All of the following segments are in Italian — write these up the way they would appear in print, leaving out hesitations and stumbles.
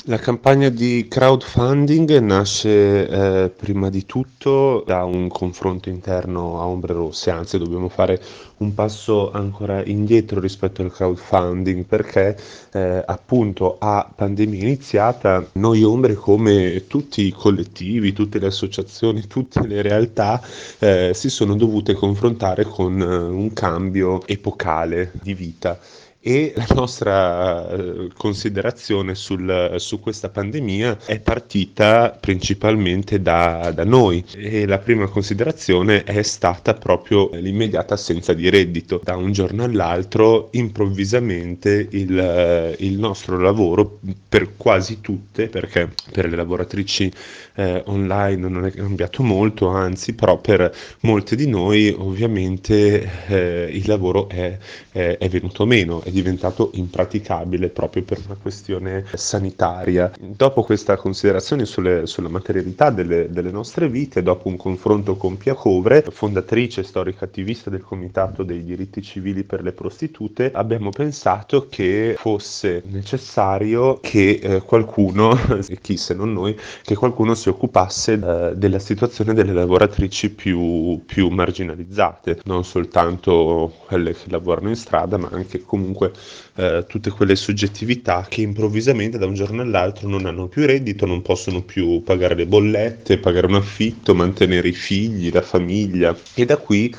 La campagna di crowdfunding nasce prima di tutto da un confronto interno a Ombre Rosse, anzi dobbiamo fare un passo ancora indietro rispetto al crowdfunding perché appunto a pandemia iniziata noi Ombre, come tutti i collettivi, tutte le associazioni, tutte le realtà si sono dovute confrontare con un cambio epocale di vita. E la nostra considerazione su questa pandemia è partita principalmente da noi e la prima considerazione è stata proprio l'immediata assenza di reddito. Da un giorno all'altro, improvvisamente, il nostro lavoro per quasi tutte, perché per le lavoratrici online non è cambiato molto, anzi, però per molte di noi ovviamente il lavoro è venuto meno, è diventato impraticabile proprio per una questione sanitaria. Dopo questa considerazione sulla materialità delle nostre vite, dopo un confronto con Pia Covre, fondatrice, storica attivista del Comitato dei diritti civili per le prostitute, abbiamo pensato che fosse necessario che qualcuno, e chi se non noi, che qualcuno si occupasse della situazione delle lavoratrici più marginalizzate, non soltanto quelle che lavorano in strada, ma anche comunque tutte quelle soggettività che improvvisamente da un giorno all'altro non hanno più reddito, non possono più pagare le bollette, pagare un affitto, mantenere i figli, la famiglia. E da qui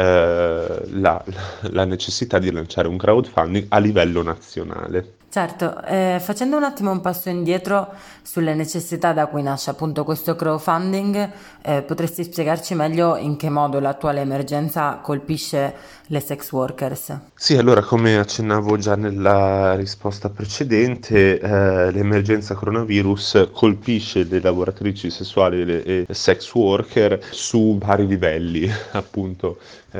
la necessità di lanciare un crowdfunding a livello nazionale. Certo, facendo un attimo un passo indietro sulle necessità da cui nasce appunto questo crowdfunding, potresti spiegarci meglio in che modo l'attuale emergenza colpisce le sex workers? Sì, allora come accennavo già nella risposta precedente, l'emergenza coronavirus colpisce le lavoratrici sessuali e sex worker su vari livelli, appunto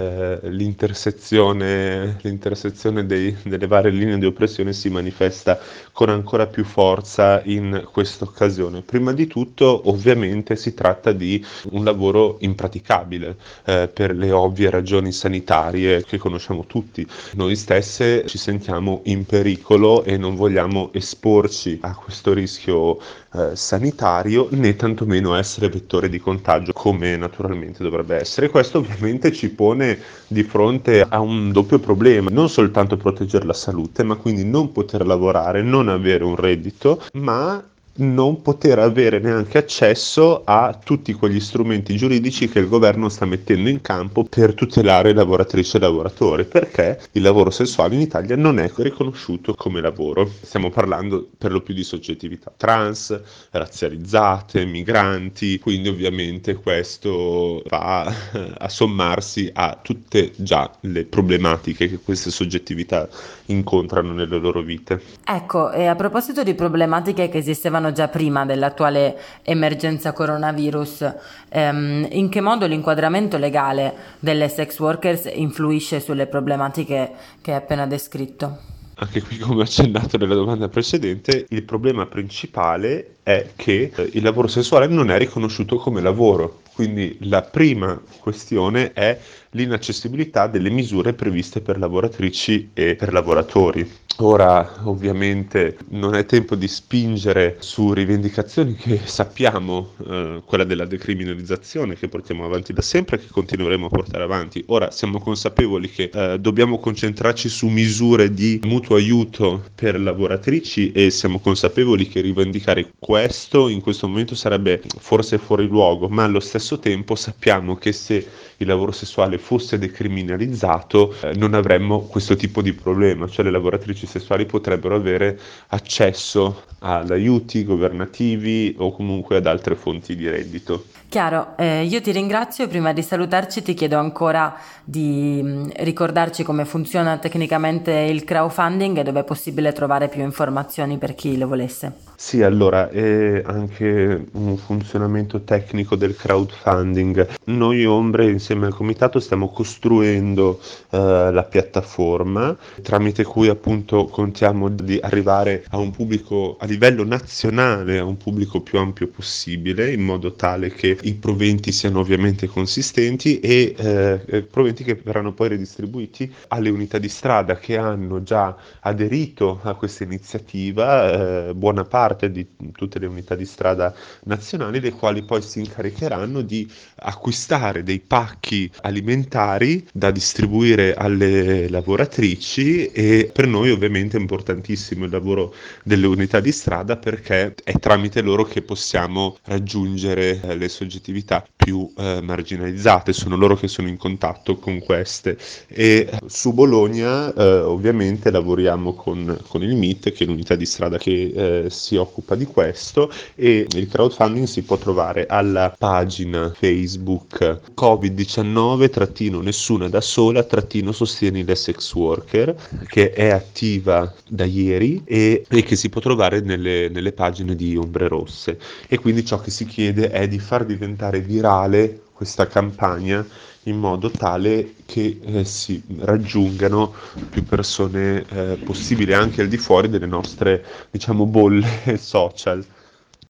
l'intersezione delle varie linee di oppressione si manifesta con ancora più forza in questa occasione. Prima di tutto, ovviamente, si tratta di un lavoro impraticabile per le ovvie ragioni sanitarie che conosciamo tutti. Noi stesse ci sentiamo in pericolo e non vogliamo esporci a questo rischio sanitario né tantomeno essere vettore di contagio come naturalmente dovrebbe essere. Questo ovviamente ci pone di fronte a un doppio problema, non soltanto proteggere la salute, ma quindi non poter lavorare, non avere un reddito, ma non poter avere neanche accesso a tutti quegli strumenti giuridici che il governo sta mettendo in campo per tutelare lavoratrici e lavoratori, perché il lavoro sessuale in Italia non è riconosciuto come lavoro. Stiamo parlando per lo più di soggettività trans, razzializzate, migranti, quindi ovviamente questo va a sommarsi a tutte già le problematiche che queste soggettività incontrano nelle loro vite. Ecco, e a proposito di problematiche che esistevano già prima dell'attuale emergenza coronavirus, in che modo l'inquadramento legale delle sex workers influisce sulle problematiche che hai appena descritto? Anche qui, come accennato nella domanda precedente, il problema principale è che il lavoro sessuale non è riconosciuto come lavoro. Quindi la prima questione è l'inaccessibilità delle misure previste per lavoratrici e per lavoratori. Ora, ovviamente, non è tempo di spingere su rivendicazioni che sappiamo, quella della decriminalizzazione che portiamo avanti da sempre e che continueremo a portare avanti. Ora, siamo consapevoli che dobbiamo concentrarci su misure di mutuo aiuto per lavoratrici e siamo consapevoli che rivendicare questo in questo momento sarebbe forse fuori luogo, ma allo stesso tempo sappiamo che se il lavoro sessuale fosse decriminalizzato non avremmo questo tipo di problema, cioè le lavoratrici sessuali potrebbero avere accesso ad aiuti governativi o comunque ad altre fonti di reddito. Chiaro, io ti ringrazio e prima di salutarci ti chiedo ancora di ricordarci come funziona tecnicamente il crowdfunding e dove è possibile trovare più informazioni per chi lo volesse. Sì, allora, è anche un funzionamento tecnico del crowdfunding. Noi Ombre, insieme al comitato, stiamo costruendo la piattaforma tramite cui appunto contiamo di arrivare a un pubblico a livello nazionale, a un pubblico più ampio possibile, in modo tale che i proventi siano ovviamente consistenti e proventi che verranno poi redistribuiti alle unità di strada che hanno già aderito a questa iniziativa. Buona parte parte di tutte le unità di strada nazionali, le quali poi si incaricheranno di acquistare dei pacchi alimentari da distribuire alle lavoratrici, e per noi ovviamente è importantissimo il lavoro delle unità di strada, perché è tramite loro che possiamo raggiungere le soggettività più marginalizzate, sono loro che sono in contatto con queste. E su Bologna ovviamente lavoriamo con il MIT, che è l'unità di strada che si occupa di questo, e il crowdfunding si può trovare alla pagina Facebook Covid-19-nessuna da sola sostieni le sex worker, che è attiva da ieri e che si può trovare nelle pagine di Ombre Rosse. E quindi ciò che si chiede è di far diventare virale questa campagna in modo tale che si raggiungano più persone possibile, anche al di fuori delle nostre, diciamo, bolle social.